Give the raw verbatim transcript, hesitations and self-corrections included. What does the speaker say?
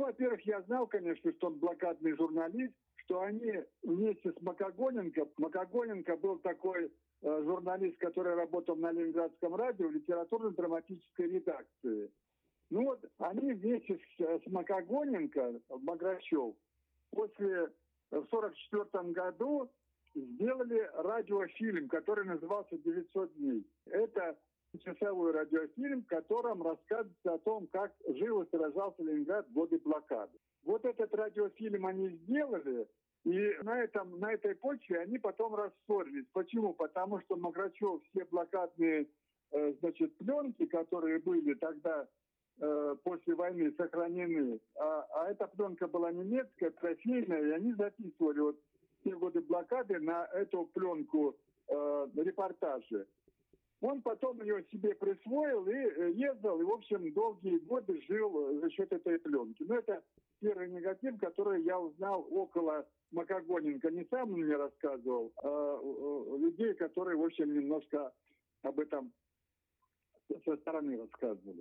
во-первых, я знал, конечно, что он блокадный журналист, что они вместе с Макогоненко, Макогоненко был такой э, журналист, который работал на Ленинградском радио в литературно-драматической редакции. Ну вот, они вместе с, с Макогоненко, Баграчев, после, в сорок четвёртом году сделали радиофильм, который назывался «девятьсот дней». Это часовой радиофильм, в котором рассказывается о том, как жил и сражался Ленинград в годы блокады. Вот этот радиофильм они сделали, и на, этом, на этой почве они потом рассорились. Почему? Потому что Баграчев все блокадные э, значит, пленки, которые были тогда э, после войны, сохранены, а, а эта пленка была немецкая, трофейная, и они записывали вот все годы блокады на эту пленку э, репортажи. Он потом ее себе присвоил и ездил, и, в общем, долгие годы жил за счет этой пленки. Но это первый негатив, который я узнал около Макогоненко. Не сам он мне рассказывал, а людей, которые, в общем, немножко об этом со стороны рассказывали.